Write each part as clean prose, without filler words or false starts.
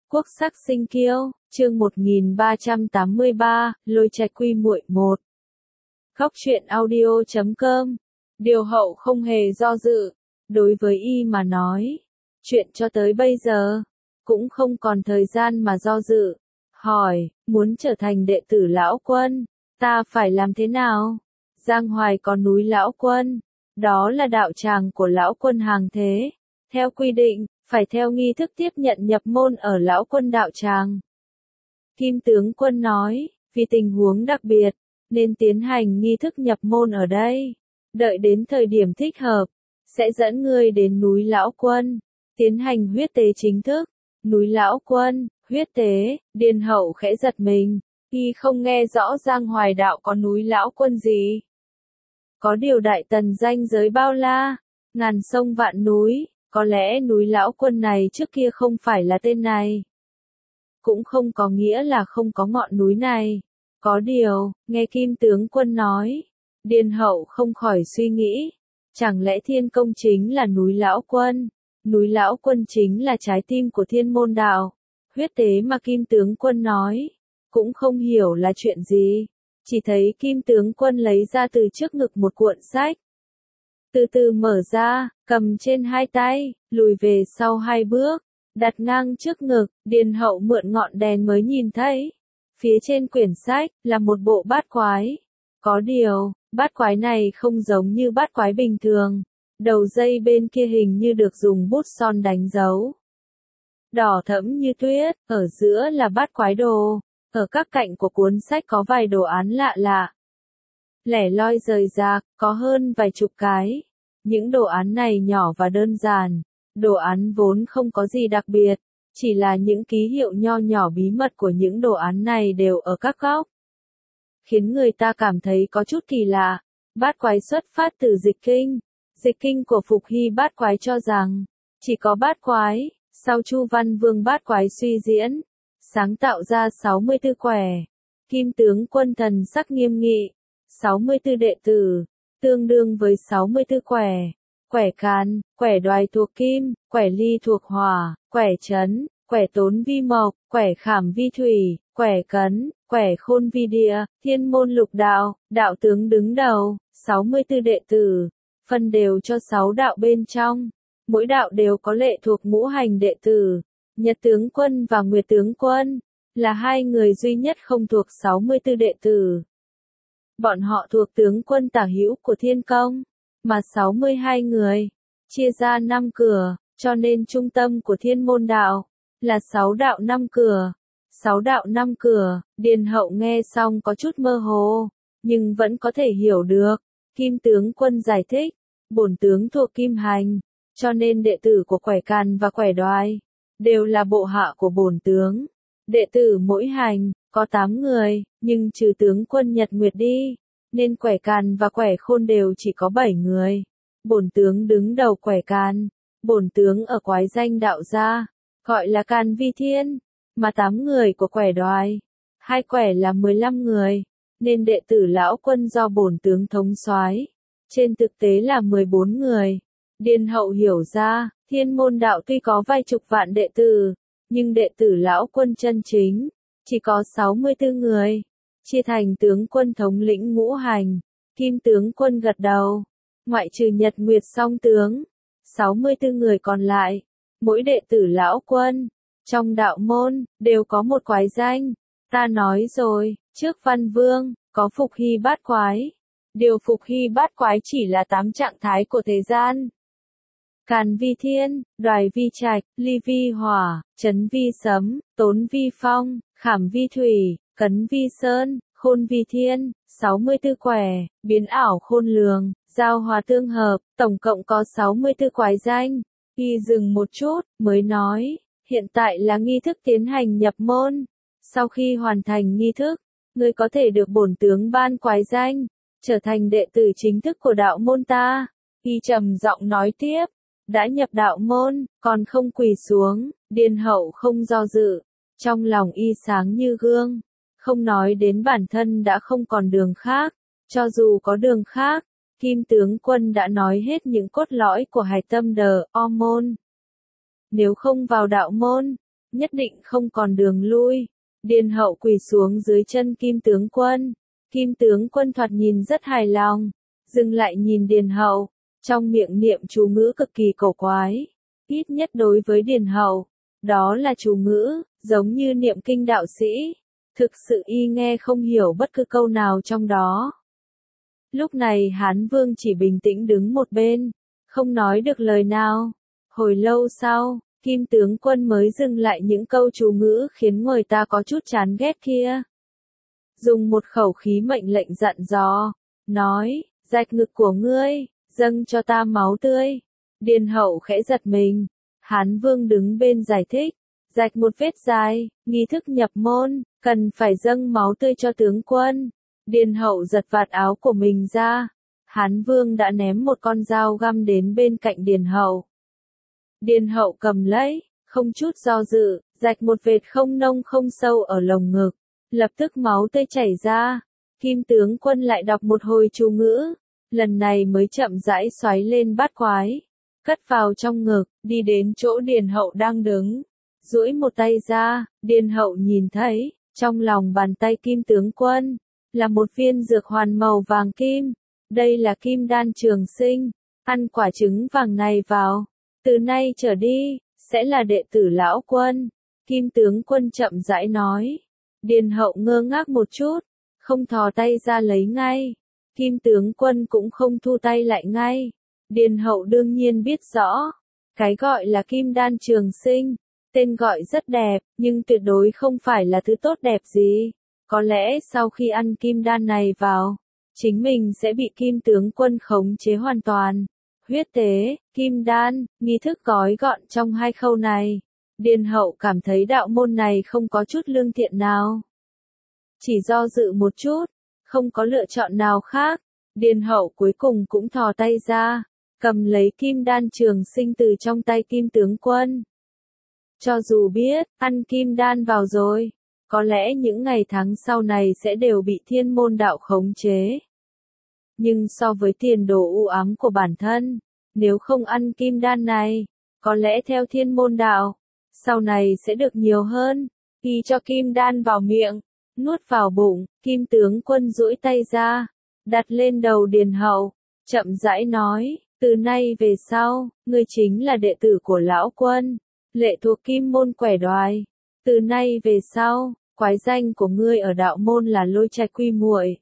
Quốc sắc sinh kiêu, chương 1383, lôi trạch quy muội 1. Góc truyện audio.com. Điều hậu không hề do dự. Đối với y mà nói, chuyện cho tới bây giờ, cũng không còn thời gian mà do dự. Hỏi, muốn trở thành đệ tử lão quân, ta phải làm thế nào? Giang Hoài có núi lão quân, đó là đạo tràng của lão quân hàng thế. Theo quy định, phải theo nghi thức tiếp nhận nhập môn ở lão quân đạo tràng. Kim tướng quân nói, vì tình huống đặc biệt, nên tiến hành nghi thức nhập môn ở đây. Đợi đến thời điểm thích hợp, sẽ dẫn ngươi đến núi lão quân, tiến hành huyết tế chính thức. Núi lão quân, huyết tế, Điền Hậu khẽ giật mình, y không nghe rõ Giang Hoài đạo có núi lão quân gì. Có điều Đại Tần danh giới bao la, ngàn sông vạn núi. Có lẽ núi lão quân này trước kia không phải là tên này. Cũng không có nghĩa là không có ngọn núi này. Có điều, nghe Kim tướng quân nói, Điền Hậu không khỏi suy nghĩ. Chẳng lẽ Thiên Công chính là núi lão quân? Núi lão quân chính là trái tim của Thiên Môn đạo. Huyết tế mà Kim tướng quân nói, cũng không hiểu là chuyện gì. Chỉ thấy Kim tướng quân lấy ra từ trước ngực một cuộn sách. Từ từ mở ra, cầm trên hai tay, lùi về sau hai bước, đặt ngang trước ngực, Điền Hậu mượn ngọn đèn mới nhìn thấy. Phía trên quyển sách, là một bộ bát quái. Có điều, bát quái này không giống như bát quái bình thường. Đầu dây bên kia hình như được dùng bút son đánh dấu. Đỏ thẫm như tuyết, ở giữa là bát quái đồ. Ở các cạnh của cuốn sách có vài đồ án lạ lạ. Lẻ loi rời rạc, có hơn vài chục cái. Những đồ án này nhỏ và đơn giản. Đồ án vốn không có gì đặc biệt, chỉ là những ký hiệu nho nhỏ bí mật của những đồ án này đều ở các góc. Khiến người ta cảm thấy có chút kỳ lạ. Bát quái xuất phát từ dịch kinh. Dịch kinh của Phục Hy bát quái cho rằng, chỉ có bát quái, sau Chu Văn Vương bát quái suy diễn, sáng tạo ra 64 quẻ. Kim tướng quân thần sắc nghiêm nghị. 64 đệ tử, tương đương với 64 quẻ. Quẻ can, quẻ đoài thuộc kim, quẻ ly thuộc hỏa, quẻ chấn, quẻ tốn vi mộc, quẻ khảm vi thủy, quẻ cấn, quẻ khôn vi địa, Thiên Môn lục đạo, đạo tướng đứng đầu, 64 đệ tử, phân đều cho 6 đạo bên trong. Mỗi đạo đều có lệ thuộc ngũ hành đệ tử. Nhật tướng quân và Nguyệt tướng quân, là hai người duy nhất không thuộc 64 đệ tử. Bọn họ thuộc tướng quân tả hữu của Thiên Công, mà 62 người, chia ra 5 cửa, cho nên trung tâm của Thiên Môn đạo, là 6 đạo 5 cửa. 6 đạo 5 cửa, Điền Hậu nghe xong có chút mơ hồ, nhưng vẫn có thể hiểu được. Kim tướng quân giải thích, bổn tướng thuộc kim hành, cho nên đệ tử của quẻ càn và quẻ đoài, đều là bộ hạ của bổn tướng. Đệ tử mỗi hành, có 8 người, nhưng trừ tướng quân Nhật Nguyệt đi, nên quẻ càn và quẻ khôn đều chỉ có 7 người. Bổn tướng đứng đầu quẻ càn, bổn tướng ở quái danh đạo gia, gọi là Càn Vi Thiên, mà 8 người của quẻ đoài, hai quẻ là 15 người, nên đệ tử lão quân do bổn tướng thống soái, trên thực tế là 14 người. Điền Hậu hiểu ra, Thiên Môn đạo tuy có vài chục vạn đệ tử, nhưng đệ tử lão quân chân chính, chỉ có 64 người, chia thành tướng quân thống lĩnh ngũ hành. Kim tướng quân gật đầu, ngoại trừ Nhật Nguyệt song tướng, 64 người còn lại, mỗi đệ tử lão quân, trong đạo môn, đều có một quái danh. Ta nói rồi, trước Văn Vương, có Phục Hy bát quái. Điều Phục Hy bát quái chỉ là 8 trạng thái của thế gian. Càn vi thiên, đoài vi trạch, ly vi hỏa, chấn vi sấm, tốn vi phong, khảm vi thủy, cấn vi sơn, khôn vi thiên, 64 quẻ, biến ảo khôn lường, giao hòa tương hợp, tổng cộng có 64 quái danh. Y dừng một chút, mới nói, hiện tại là nghi thức tiến hành nhập môn. Sau khi hoàn thành nghi thức, ngươi có thể được bổn tướng ban quái danh, trở thành đệ tử chính thức của đạo môn ta. Y trầm giọng nói tiếp, đã nhập đạo môn, còn không quỳ xuống. Điền Hậu không do dự, trong lòng y sáng như gương, không nói đến bản thân đã không còn đường khác, cho dù có đường khác, Kim tướng quân đã nói hết những cốt lõi của Hạch Tâm Đờ O môn. Nếu không vào đạo môn, nhất định không còn đường lui. Điền Hậu quỳ xuống dưới chân Kim tướng quân. Kim tướng quân thoạt nhìn rất hài lòng, dừng lại nhìn Điền Hậu, trong miệng niệm chú ngữ cực kỳ cổ quái. Ít nhất đối với Điền Hậu, đó là chú ngữ, giống như niệm kinh đạo sĩ. Thực sự y nghe không hiểu bất cứ câu nào trong đó. Lúc này Hán Vương chỉ bình tĩnh đứng một bên, không nói được lời nào. Hồi lâu sau, Kim tướng quân mới dừng lại những câu chú ngữ khiến người ta có chút chán ghét kia. Dùng một khẩu khí mệnh lệnh dặn dò, nói, rạch ngực của ngươi, dâng cho ta máu tươi. Điền Hậu khẽ giật mình, Hán Vương đứng bên giải thích, rạch một vết dài, nghi thức nhập môn, cần phải dâng máu tươi cho tướng quân. Điền Hậu giật vạt áo của mình ra, Hán Vương đã ném một con dao găm đến bên cạnh Điền Hậu. Điền Hậu cầm lấy, không chút do dự, rạch một vệt không nông không sâu ở lồng ngực, lập tức máu tươi chảy ra. Kim tướng quân lại đọc một hồi chú ngữ, lần này mới chậm rãi xoáy lên bát quái, cất vào trong ngực, đi đến chỗ Điền Hậu đang đứng, duỗi một tay ra. Điền Hậu nhìn thấy, trong lòng bàn tay Kim tướng quân là một viên dược hoàn màu vàng kim. Đây là kim đan trường sinh, ăn quả trứng vàng này vào, từ nay trở đi, sẽ là đệ tử lão quân. Kim tướng quân chậm rãi nói. Điền Hậu ngơ ngác một chút, không thò tay ra lấy ngay. Kim tướng quân cũng không thu tay lại ngay. Điền Hậu đương nhiên biết rõ, cái gọi là kim đan trường sinh, tên gọi rất đẹp, nhưng tuyệt đối không phải là thứ tốt đẹp gì. Có lẽ sau khi ăn kim đan này vào, chính mình sẽ bị Kim tướng quân khống chế hoàn toàn. Huyết tế, kim đan, nghi thức gói gọn trong hai khâu này. Điền Hậu cảm thấy đạo môn này không có chút lương thiện nào. Chỉ do dự một chút, không có lựa chọn nào khác, Điền Hậu cuối cùng cũng thò tay ra, cầm lấy kim đan trường sinh từ trong tay Kim tướng quân. Cho dù biết, ăn kim đan vào rồi, có lẽ những ngày tháng sau này sẽ đều bị thiên môn đạo khống chế. Nhưng so với tiền đồ u ám của bản thân, nếu không ăn kim đan này, có lẽ theo thiên môn đạo, sau này sẽ được nhiều hơn. Y cho kim đan vào miệng, nuốt vào bụng, Kim tướng quân duỗi tay ra, đặt lên đầu Điền Hậu, chậm rãi nói, từ nay về sau, ngươi chính là đệ tử của lão quân, lệ thuộc kim môn quẻ đoài. Từ nay về sau, quái danh của ngươi ở đạo môn là Lôi Trạch Quy Muội.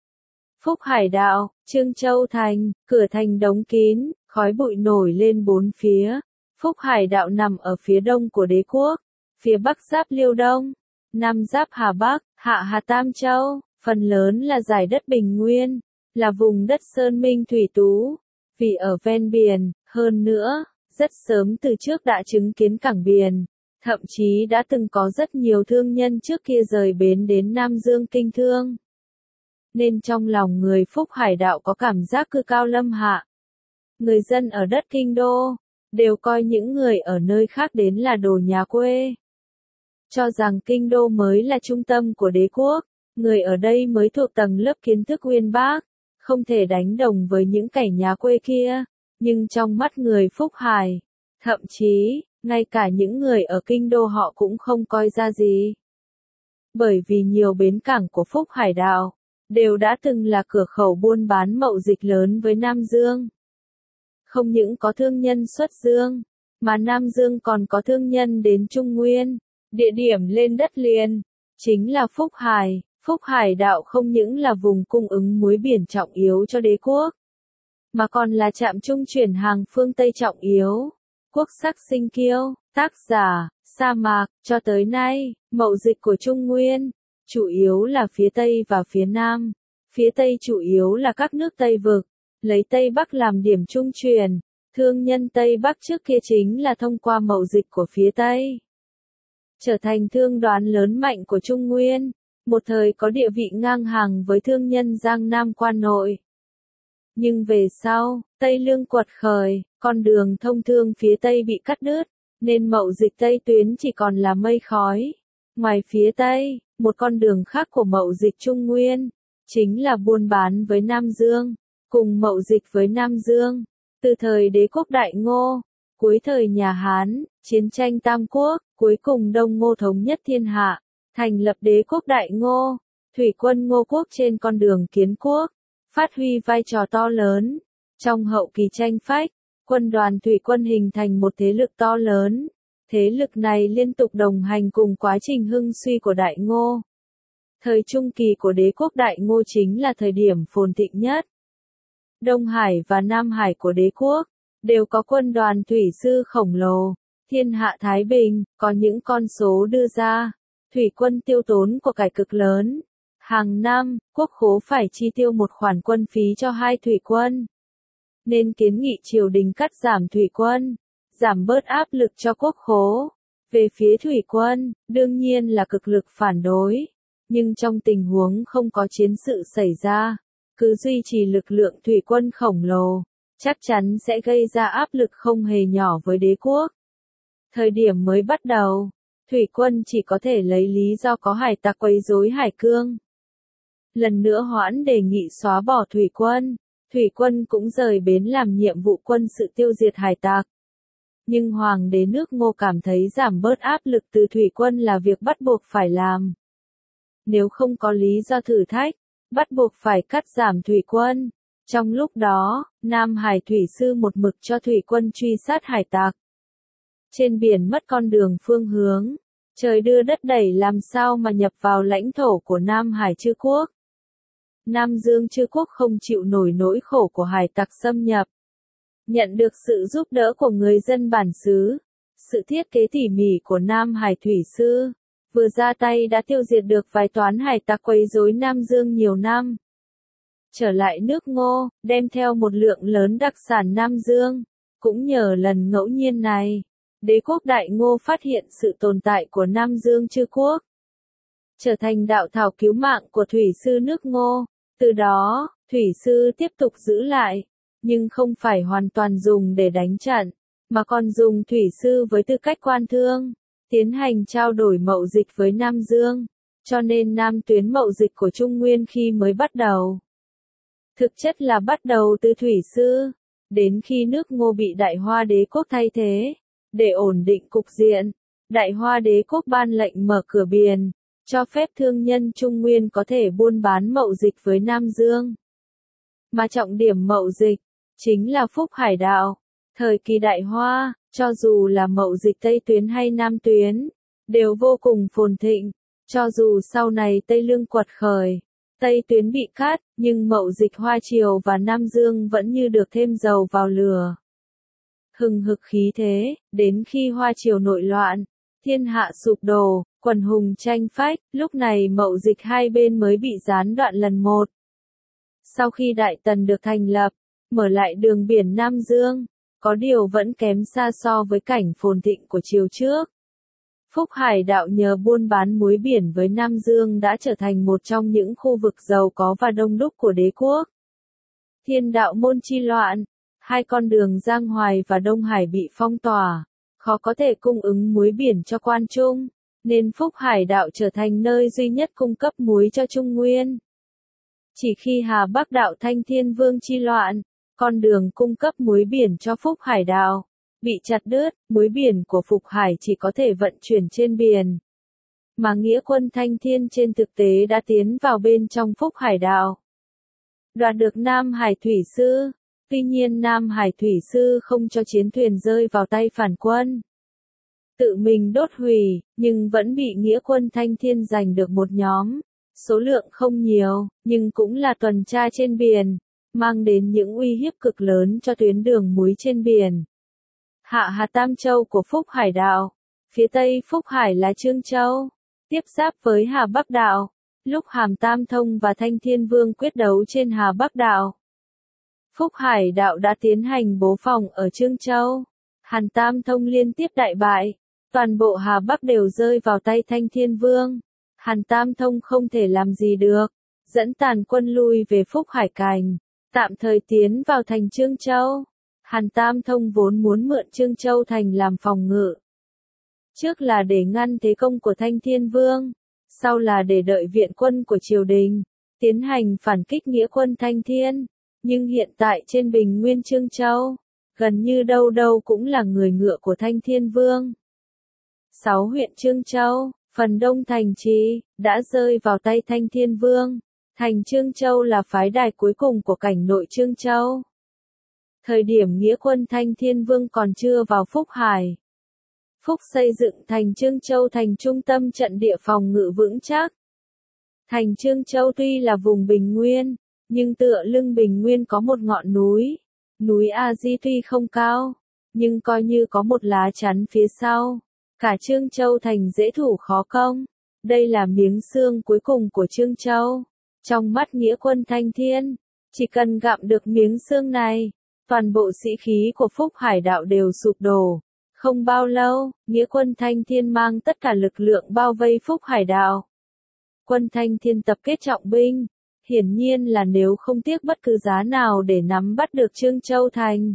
Phúc Hải đạo, Trương Châu thành, cửa thành đóng kín, khói bụi nổi lên bốn phía. Phúc Hải đạo nằm ở phía đông của đế quốc, phía bắc giáp Liêu Đông, nam giáp Hà Bắc, hạ Hà Tam Châu, phần lớn là giải đất bình nguyên, là vùng đất sơn minh thủy tú. Vì ở ven biển, hơn nữa, rất sớm từ trước đã chứng kiến cảng biển, thậm chí đã từng có rất nhiều thương nhân trước kia rời bến đến Nam Dương kinh thương. Nên trong lòng người Phúc Hải đạo có cảm giác cư cao lâm hạ. Người dân ở đất kinh đô đều coi những người ở nơi khác đến là đồ nhà quê. Cho rằng kinh đô mới là trung tâm của đế quốc, người ở đây mới thuộc tầng lớp kiến thức uyên bác, không thể đánh đồng với những kẻ nhà quê kia. Nhưng trong mắt người Phúc Hải, thậm chí, ngay cả những người ở kinh đô họ cũng không coi ra gì. Bởi vì nhiều bến cảng của Phúc Hải đạo đều đã từng là cửa khẩu buôn bán mậu dịch lớn với Nam Dương. Không những có thương nhân xuất dương, mà Nam Dương còn có thương nhân đến Trung Nguyên. Địa điểm lên đất liền chính là Phúc Hải. Phúc Hải đạo không những là vùng cung ứng muối biển trọng yếu cho đế quốc, mà còn là trạm trung chuyển hàng phương Tây trọng yếu. Quốc sắc sinh kiêu, tác giả, sa mạc. Cho tới nay, mậu dịch của Trung Nguyên chủ yếu là phía Tây và phía Nam. Phía Tây chủ yếu là các nước Tây vực, lấy Tây Bắc làm điểm trung chuyển. Thương nhân Tây Bắc trước kia chính là thông qua mậu dịch của phía Tây, trở thành thương đoàn lớn mạnh của Trung Nguyên, một thời có địa vị ngang hàng với thương nhân Giang Nam quan nội. Nhưng về sau, Tây Lương quật khởi, con đường thông thương phía Tây bị cắt đứt, nên mậu dịch Tây tuyến chỉ còn là mây khói. Ngoài phía Tây, một con đường khác của mậu dịch Trung Nguyên, chính là buôn bán với Nam Dương, cùng mậu dịch với Nam Dương. Từ thời đế quốc Đại Ngô, Cuối thời nhà Hán, chiến tranh Tam Quốc, cuối cùng Đông Ngô thống nhất thiên hạ, thành lập đế quốc Đại Ngô, thủy quân Ngô quốc trên con đường kiến quốc, phát huy vai trò to lớn. Trong hậu kỳ tranh phách, quân đoàn thủy quân hình thành một thế lực to lớn. Thế lực này liên tục đồng hành cùng quá trình hưng suy của Đại Ngô. Thời trung kỳ của đế quốc Đại Ngô chính là thời điểm phồn thịnh nhất. Đông Hải và Nam Hải của đế quốc đều có quân đoàn thủy sư khổng lồ. Thiên hạ thái bình, có những con số đưa ra. Thủy quân tiêu tốn của cải cực lớn. Hàng năm, quốc khố phải chi tiêu một khoản quân phí cho hai thủy quân. Nên kiến nghị triều đình cắt giảm thủy quân, giảm bớt áp lực cho quốc khố. Về phía thủy quân, đương nhiên là cực lực phản đối. Nhưng trong tình huống không có chiến sự xảy ra, cứ duy trì lực lượng thủy quân khổng lồ, chắc chắn sẽ gây ra áp lực không hề nhỏ với đế quốc. Thời điểm mới bắt đầu, thủy quân chỉ có thể lấy lý do có hải tặc quấy rối hải cương. Lần nữa hoãn đề nghị xóa bỏ thủy quân cũng rời bến làm nhiệm vụ quân sự tiêu diệt hải tặc. Nhưng Hoàng đế nước Ngô cảm thấy giảm bớt áp lực từ thủy quân là việc bắt buộc phải làm. Nếu không có lý do thử thách, bắt buộc phải cắt giảm thủy quân. Trong lúc đó, Nam Hải thủy sư một mực cho thủy quân truy sát hải tặc. Trên biển mất con đường phương hướng, trời đưa đất đẩy làm sao mà nhập vào lãnh thổ của Nam Hải Chư Quốc. Nam Dương Chư Quốc không chịu nổi nỗi khổ của hải tặc xâm nhập. Nhận được sự giúp đỡ của người dân bản xứ, sự thiết kế tỉ mỉ của Nam Hải thủy sư, vừa ra tay đã tiêu diệt được vài toán hải tặc quấy rối Nam Dương nhiều năm. Trở lại nước Ngô, đem theo một lượng lớn đặc sản Nam Dương. Cũng nhờ lần ngẫu nhiên này, đế quốc Đại Ngô phát hiện sự tồn tại của Nam Dương Chư Quốc, trở thành đạo thảo cứu mạng của thủy sư nước Ngô. Từ đó, thủy sư tiếp tục giữ lại, nhưng không phải hoàn toàn dùng để đánh trận, mà còn dùng thủy sư với tư cách quan thương, tiến hành trao đổi mậu dịch với Nam Dương, cho nên Nam tuyến mậu dịch của Trung Nguyên khi mới bắt đầu. Thực chất là bắt đầu từ thủy sư, đến khi nước Ngô bị Đại Hoa Đế quốc thay thế, để ổn định cục diện, Đại Hoa Đế quốc ban lệnh mở cửa biển, cho phép thương nhân Trung Nguyên có thể buôn bán mậu dịch với Nam Dương. Mà trọng điểm mậu dịch, chính là Phúc Hải đạo. Thời kỳ Đại Hoa, cho dù là mậu dịch Tây tuyến hay Nam tuyến, đều vô cùng phồn thịnh. Cho dù sau này Tây Lương quật khởi, Tây tuyến bị cắt, nhưng mậu dịch Hoa Triều và Nam Dương vẫn như được thêm dầu vào lửa. Hừng hực khí thế, đến khi Hoa Triều nội loạn, thiên hạ sụp đổ, quần hùng tranh phách, lúc này mậu dịch hai bên mới bị gián đoạn lần một. Sau khi Đại Tần được thành lập, mở lại đường biển Nam Dương, có điều vẫn kém xa so với cảnh phồn thịnh của triều trước. Phúc Hải đạo nhờ buôn bán muối biển với Nam Dương đã trở thành một trong những khu vực giàu có và đông đúc của đế quốc. Thiên đạo môn chi loạn, hai con đường Giang Hoài và Đông Hải bị phong tỏa, khó có thể cung ứng muối biển cho quan trung, nên Phúc Hải đạo trở thành nơi duy nhất cung cấp muối cho Trung Nguyên. Chỉ khi Hà Bắc đạo Thanh Thiên Vương chi loạn, con đường cung cấp muối biển cho Phúc Hải đạo bị chặt đứt, muối biển của Phúc Hải chỉ có thể vận chuyển trên biển. Mà nghĩa quân Thanh Thiên trên thực tế đã tiến vào bên trong Phúc Hải đạo, đoạt được Nam Hải thủy sư. Tuy nhiên Nam Hải thủy sư không cho chiến thuyền rơi vào tay phản quân, tự mình đốt hủy, nhưng vẫn bị nghĩa quân Thanh Thiên giành được một nhóm, số lượng không nhiều, nhưng cũng là tuần tra trên biển, mang đến những uy hiếp cực lớn cho tuyến đường muối trên biển. Hạ Hà Tam Châu của Phúc Hải đạo, phía tây Phúc Hải là Trương Châu, tiếp giáp với Hà Bắc đạo. Lúc Hàm Tam Thông và Thanh Thiên Vương quyết đấu trên Hà Bắc đạo, Phúc Hải đạo đã tiến hành bố phòng ở Trương Châu. Hàn Tam Thông liên tiếp đại bại, toàn bộ Hà Bắc đều rơi vào tay Thanh Thiên Vương. Hàn Tam Thông không thể làm gì được, dẫn tàn quân lui về Phúc Hải Cảnh, tạm thời tiến vào thành Trương Châu. Hàn Tam Thông vốn muốn mượn Trương Châu thành làm phòng ngự. Trước là để ngăn thế công của Thanh Thiên Vương, sau là để đợi viện quân của triều đình, tiến hành phản kích nghĩa quân Thanh Thiên. Nhưng hiện tại trên bình nguyên Trương Châu, gần như đâu đâu cũng là người ngựa của Thanh Thiên Vương. 6 huyện Chương Châu, phần đông thành trì, đã rơi vào tay Thanh Thiên Vương. Thành Chương Châu là phái đài cuối cùng của cảnh nội Chương Châu. Thời điểm nghĩa quân Thanh Thiên Vương còn chưa vào Phúc Hải. Phúc xây dựng thành Chương Châu thành trung tâm trận địa phòng ngự vững chắc. Thành Chương Châu tuy là vùng bình nguyên, nhưng tựa lưng bình nguyên có một ngọn núi. Núi A Di tuy không cao, nhưng coi như có một lá chắn phía sau. Cả Chương Châu thành dễ thủ khó công. Đây là miếng xương cuối cùng của Chương Châu. Trong mắt nghĩa quân Thanh Thiên, chỉ cần gặm được miếng xương này, toàn bộ sĩ khí của Phúc Hải đạo đều sụp đổ. Không bao lâu, nghĩa quân Thanh Thiên mang tất cả lực lượng bao vây Phúc Hải đạo. Quân Thanh Thiên tập kết trọng binh, hiển nhiên là nếu không tiếc bất cứ giá nào để nắm bắt được Chương Châu thành.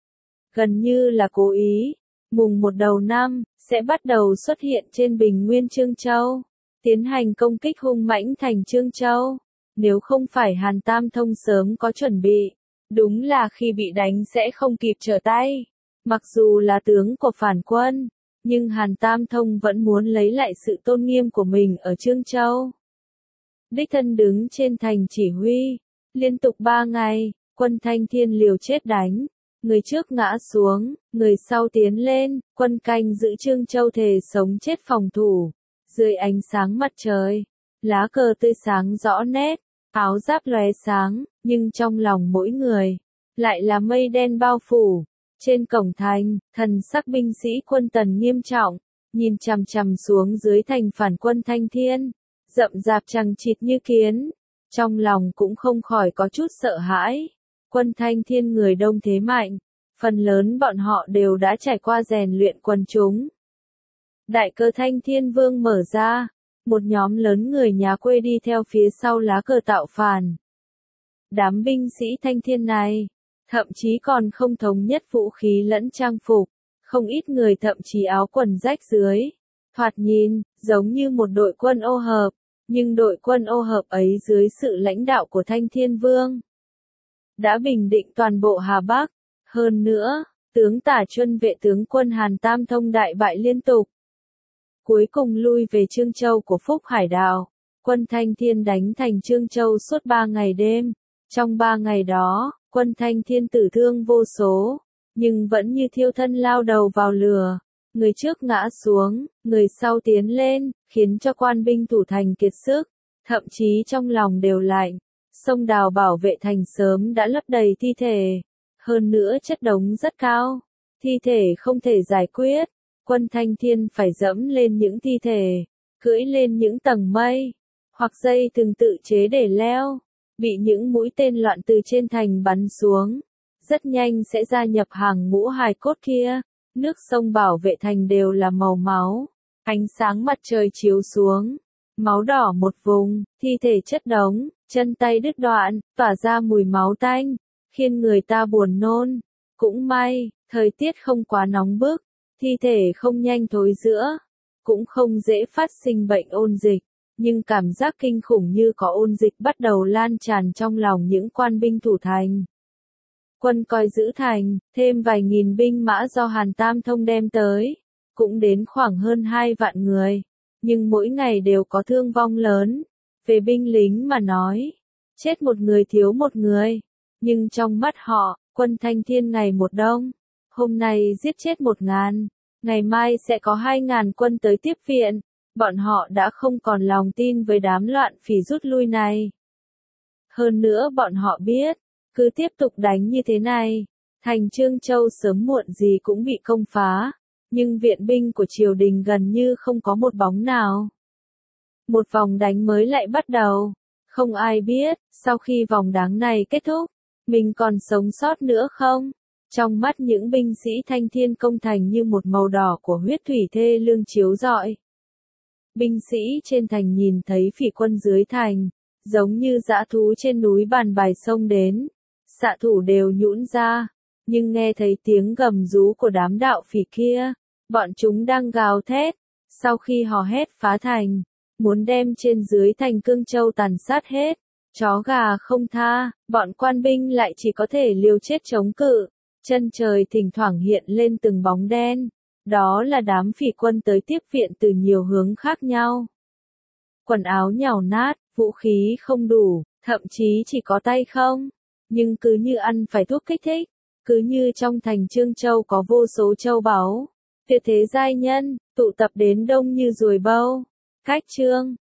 Gần như là cố ý, mùng 1 đầu năm, sẽ bắt đầu xuất hiện trên bình nguyên Chương Châu, tiến hành công kích hung mãnh thành Chương Châu. Nếu không phải Hàn Tam Thông sớm có chuẩn bị, đúng là khi bị đánh sẽ không kịp trở tay. Mặc dù là tướng của phản quân, nhưng Hàn Tam Thông vẫn muốn lấy lại sự tôn nghiêm của mình ở Chương Châu. Đích thân đứng trên thành chỉ huy, liên tục 3 ngày, quân Thanh Thiên liều chết đánh. Người trước ngã xuống, người sau tiến lên, quân canh giữ Chương Châu thề sống chết phòng thủ. Dưới ánh sáng mặt trời, lá cờ tươi sáng rõ nét, áo giáp lóe sáng, nhưng trong lòng mỗi người, lại là mây đen bao phủ. Trên cổng thành, thần sắc binh sĩ quân Tần nghiêm trọng, nhìn chằm chằm xuống dưới thành phản quân Thanh Thiên, rậm rạp chằng chịt như kiến. Trong lòng cũng không khỏi có chút sợ hãi. Quân Thanh Thiên người đông thế mạnh, phần lớn bọn họ đều đã trải qua rèn luyện quần chúng. Đại cờ Thanh Thiên Vương mở ra, một nhóm lớn người nhà quê đi theo phía sau lá cờ tạo phản. Đám binh sĩ Thanh Thiên này, thậm chí còn không thống nhất vũ khí lẫn trang phục, không ít người thậm chí áo quần rách dưới. Thoạt nhìn, giống như một đội quân ô hợp, nhưng đội quân ô hợp ấy dưới sự lãnh đạo của Thanh Thiên Vương đã bình định toàn bộ Hà Bắc. Hơn nữa, tướng Tả Chuân vệ tướng quân Hàn Tam Thông đại bại liên tục. Cuối cùng lui về Chương Châu của Phúc Hải đạo. Quân Thanh Thiên đánh thành Chương Châu suốt 3 ngày đêm. Trong 3 ngày đó, quân Thanh Thiên tử thương vô số, nhưng vẫn như thiêu thân lao đầu vào lửa. Người trước ngã xuống, người sau tiến lên, khiến cho quan binh thủ thành kiệt sức, thậm chí trong lòng đều lạnh. Sông Đào bảo vệ thành sớm đã lấp đầy thi thể, hơn nữa chất đống rất cao, thi thể không thể giải quyết. Quân Thanh Thiên phải dẫm lên những thi thể, cưỡi lên những tầng mây, hoặc dây từng tự chế để leo, bị những mũi tên loạn từ trên thành bắn xuống, rất nhanh sẽ gia nhập hàng ngũ hài cốt kia. Nước sông bảo vệ thành đều là màu máu, ánh sáng mặt trời chiếu xuống, máu đỏ một vùng, thi thể chất đống, chân tay đứt đoạn, tỏa ra mùi máu tanh, khiến người ta buồn nôn. Cũng may, thời tiết không quá nóng bức, thi thể không nhanh thối rữa, cũng không dễ phát sinh bệnh ôn dịch, nhưng cảm giác kinh khủng như có ôn dịch bắt đầu lan tràn trong lòng những quan binh thủ thành. Quân coi giữ thành, thêm vài nghìn binh mã do Hàn Tam Thông đem tới, cũng đến khoảng hơn 2 vạn người, nhưng mỗi ngày đều có thương vong lớn. Về binh lính mà nói, chết một người thiếu một người, nhưng trong mắt họ, quân Thanh Thiên ngày một đông, hôm nay giết chết 1000, ngày mai sẽ có 2000 quân tới tiếp viện, bọn họ đã không còn lòng tin với đám loạn phỉ rút lui này. Hơn nữa bọn họ biết, cứ tiếp tục đánh như thế này, thành Chương Châu sớm muộn gì cũng bị công phá, nhưng viện binh của triều đình gần như không có một bóng nào. Một vòng đánh mới lại bắt đầu, không ai biết, sau khi vòng đánh này kết thúc, mình còn sống sót nữa không? Trong mắt những binh sĩ Thanh Thiên công thành như một màu đỏ của huyết thủy thê lương chiếu rọi. Binh sĩ trên thành nhìn thấy phỉ quân dưới thành, giống như dã thú trên núi bàn bài sông đến, xạ thủ đều nhũn ra, nhưng nghe thấy tiếng gầm rú của đám đạo phỉ kia, bọn chúng đang gào thét, sau khi hò hét phá thành, muốn đem trên dưới thành Cương Châu tàn sát hết, chó gà không tha, bọn quan binh lại chỉ có thể liều chết chống cự, Chân trời thỉnh thoảng hiện lên từng bóng đen. Đó là đám phỉ quân tới tiếp viện từ nhiều hướng khác nhau. Quần áo nhàu nát, vũ khí không đủ, thậm chí chỉ có tay không. Nhưng cứ như ăn phải thuốc kích thích, cứ như trong thành Trương Châu có vô số châu báu. Tuyệt thế giai nhân, tụ tập đến đông như ruồi bâu. Cách chương